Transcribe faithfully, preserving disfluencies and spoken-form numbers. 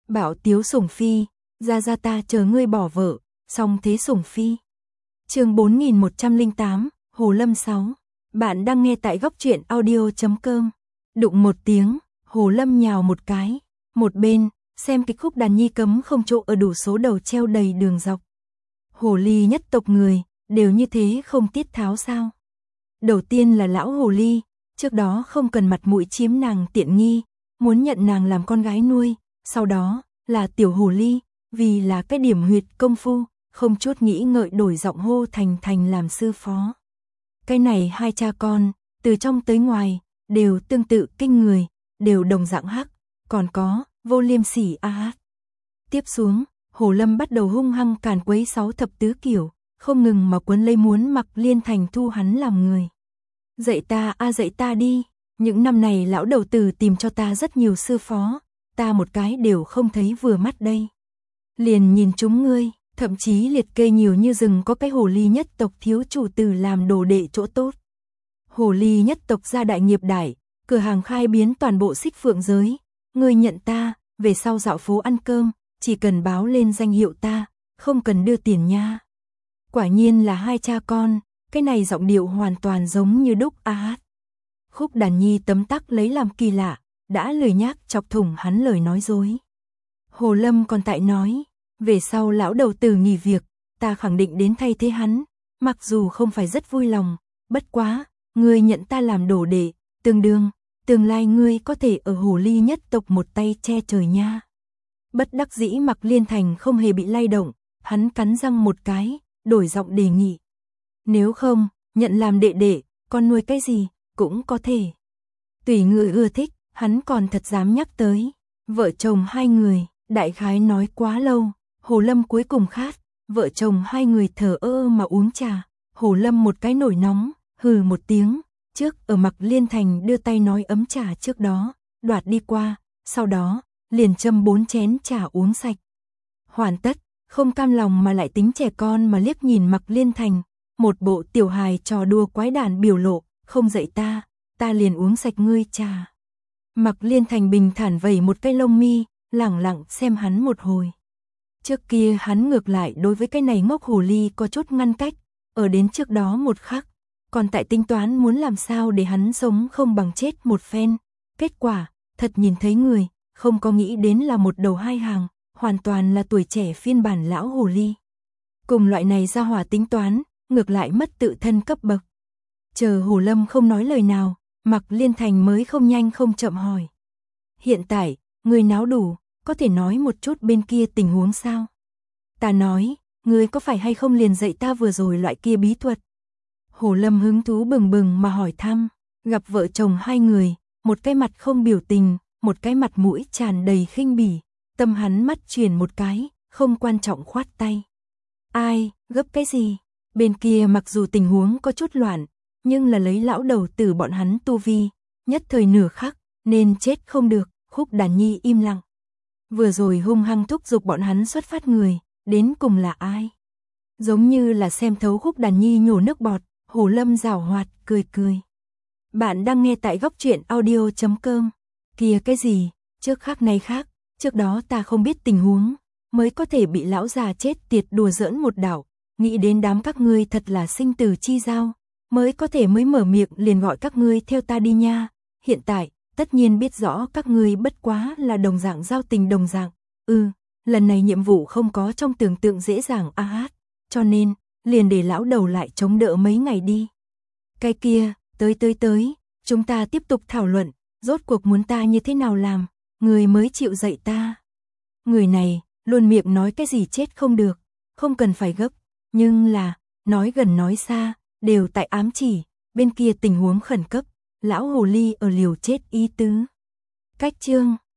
Bảo tiếu sủng phi, ra ra ta chờ ngươi bỏ vợ, song thế sủng phi. Chương bốn nghìn một trăm lẻ tám, Hồ Lâm sáu. Bạn đang nghe tại góc truyện audio chấm com. Đụng một tiếng, Hồ Lâm nhào một cái, một bên, xem kịch khúc đàn nhi cấm không chỗ ở đủ số đầu treo đầy đường dọc. Hồ ly nhất tộc người, đều như thế không tiết tháo sao? Đầu tiên là lão hồ ly, trước đó không cần mặt mũi chiếm nàng tiện nghi, muốn nhận nàng làm con gái nuôi, sau đó là tiểu hồ ly, vì là cái điểm huyệt công phu, không chút nghĩ ngợi đổi giọng hô Thành Thành làm sư phó. Cái này hai cha con, từ trong tới ngoài, đều tương tự kinh người, đều đồng dạng hắc, còn có vô liêm sỉ a hát. Tiếp xuống, Hồ Lâm bắt đầu hung hăng càn quấy sáu thập tứ kiểu, không ngừng mà cuốn lấy muốn Mặc Liên Thành thu hắn làm người. Dạy ta a dạy ta đi, những năm này lão đầu tử tìm cho ta rất nhiều sư phó, ta một cái đều không thấy vừa mắt đây. Liền nhìn chúng ngươi, thậm chí liệt kê nhiều như rừng có cái hồ ly nhất tộc thiếu chủ tử làm đồ đệ chỗ tốt. Hồ ly nhất tộc gia đại nghiệp đại, cửa hàng khai biến toàn bộ xích phượng giới, ngươi nhận ta, về sau dạo phố ăn cơm, chỉ cần báo lên danh hiệu ta, không cần đưa tiền nha. Quả nhiên là hai cha con, cái này giọng điệu hoàn toàn giống như đúc a hát. Khúc đàn nhi tấm tắc lấy làm kỳ lạ, đã lười nhác chọc thủng hắn lời nói dối. Hồ Lâm còn tại nói, về sau lão đầu tử nghỉ việc, ta khẳng định đến thay thế hắn, mặc dù không phải rất vui lòng, bất quá, ngươi nhận ta làm đồ đệ, tương đương, tương lai ngươi có thể ở hồ ly nhất tộc một tay che trời nha. Bất đắc dĩ Mặc Liên Thành không hề bị lay động, hắn cắn răng một cái, đổi giọng đề nghị. Nếu không, nhận làm đệ đệ, con nuôi cái gì, cũng có thể. Tùy người ưa thích, hắn còn thật dám nhắc tới. Vợ chồng hai người, đại khái nói quá lâu, Hồ Lâm cuối cùng khát, vợ chồng hai người thờ ơ mà uống trà. Hồ Lâm một cái nổi nóng, hừ một tiếng, trước ở Mặc Liên Thành đưa tay nói ấm trà trước đó, đoạt đi qua, sau đó, liền châm bốn chén trà uống sạch. Hoàn tất, không cam lòng mà lại tính trẻ con mà liếc nhìn Mặc Liên Thành, một bộ tiểu hài trò đùa quái đản biểu lộ, không dạy ta, ta liền uống sạch ngươi trà. Mặc Liên Thành bình thản vẩy một cái lông mi, lẳng lặng xem hắn một hồi. Trước kia hắn ngược lại đối với cái này ngốc hồ ly có chút ngăn cách, ở đến trước đó một khắc, còn tại tính toán muốn làm sao để hắn sống không bằng chết một phen. Kết quả, thật nhìn thấy người, không có nghĩ đến là một đầu hai hàng, hoàn toàn là tuổi trẻ phiên bản lão hồ ly. Cùng loại này ra hỏa tính toán, ngược lại mất tự thân cấp bậc. Chờ Hồ Lâm không nói lời nào, Mặc Liên Thành mới không nhanh không chậm hỏi. Hiện tại, người náo đủ, có thể nói một chút bên kia tình huống sao? Ta nói, người có phải hay không liền dạy ta vừa rồi loại kia bí thuật? Hồ Lâm hứng thú bừng bừng mà hỏi thăm, gặp vợ chồng hai người, một cái mặt không biểu tình, một cái mặt mũi tràn đầy khinh bỉ, tâm hắn mắt chuyển một cái, không quan trọng khoát tay. Ai, gấp cái gì? Bên kia mặc dù tình huống có chút loạn, nhưng là lấy lão đầu tử bọn hắn tu vi, nhất thời nửa khắc, nên chết không được. Khúc đàn nhi im lặng. Vừa rồi hung hăng thúc giục bọn hắn xuất phát người, đến cùng là ai? Giống như là xem thấu khúc đàn nhi nhổ nước bọt, Hồ Lâm giảo hoạt, cười cười. Bạn đang nghe tại góc truyện audio chấm com. Kìa cái gì, trước khác này khác, trước đó ta không biết tình huống, mới có thể bị lão già chết tiệt đùa giỡn một đảo, nghĩ đến đám các ngươi thật là sinh tử chi giao, mới có thể mới mở miệng liền gọi các ngươi theo ta đi nha. Hiện tại, tất nhiên biết rõ các ngươi bất quá là đồng dạng giao tình đồng dạng. Ừ, lần này nhiệm vụ không có trong tưởng tượng dễ dàng a hát, cho nên, liền để lão đầu lại chống đỡ mấy ngày đi. Cái kia, tới tới tới, chúng ta tiếp tục thảo luận, rốt cuộc muốn ta như thế nào làm, người mới chịu dạy ta. Người này, luôn miệng nói cái gì chết không được, không cần phải gấp, nhưng là, nói gần nói xa, đều tại ám chỉ, bên kia tình huống khẩn cấp, lão hồ ly ở liều chết ý tứ. Cách chương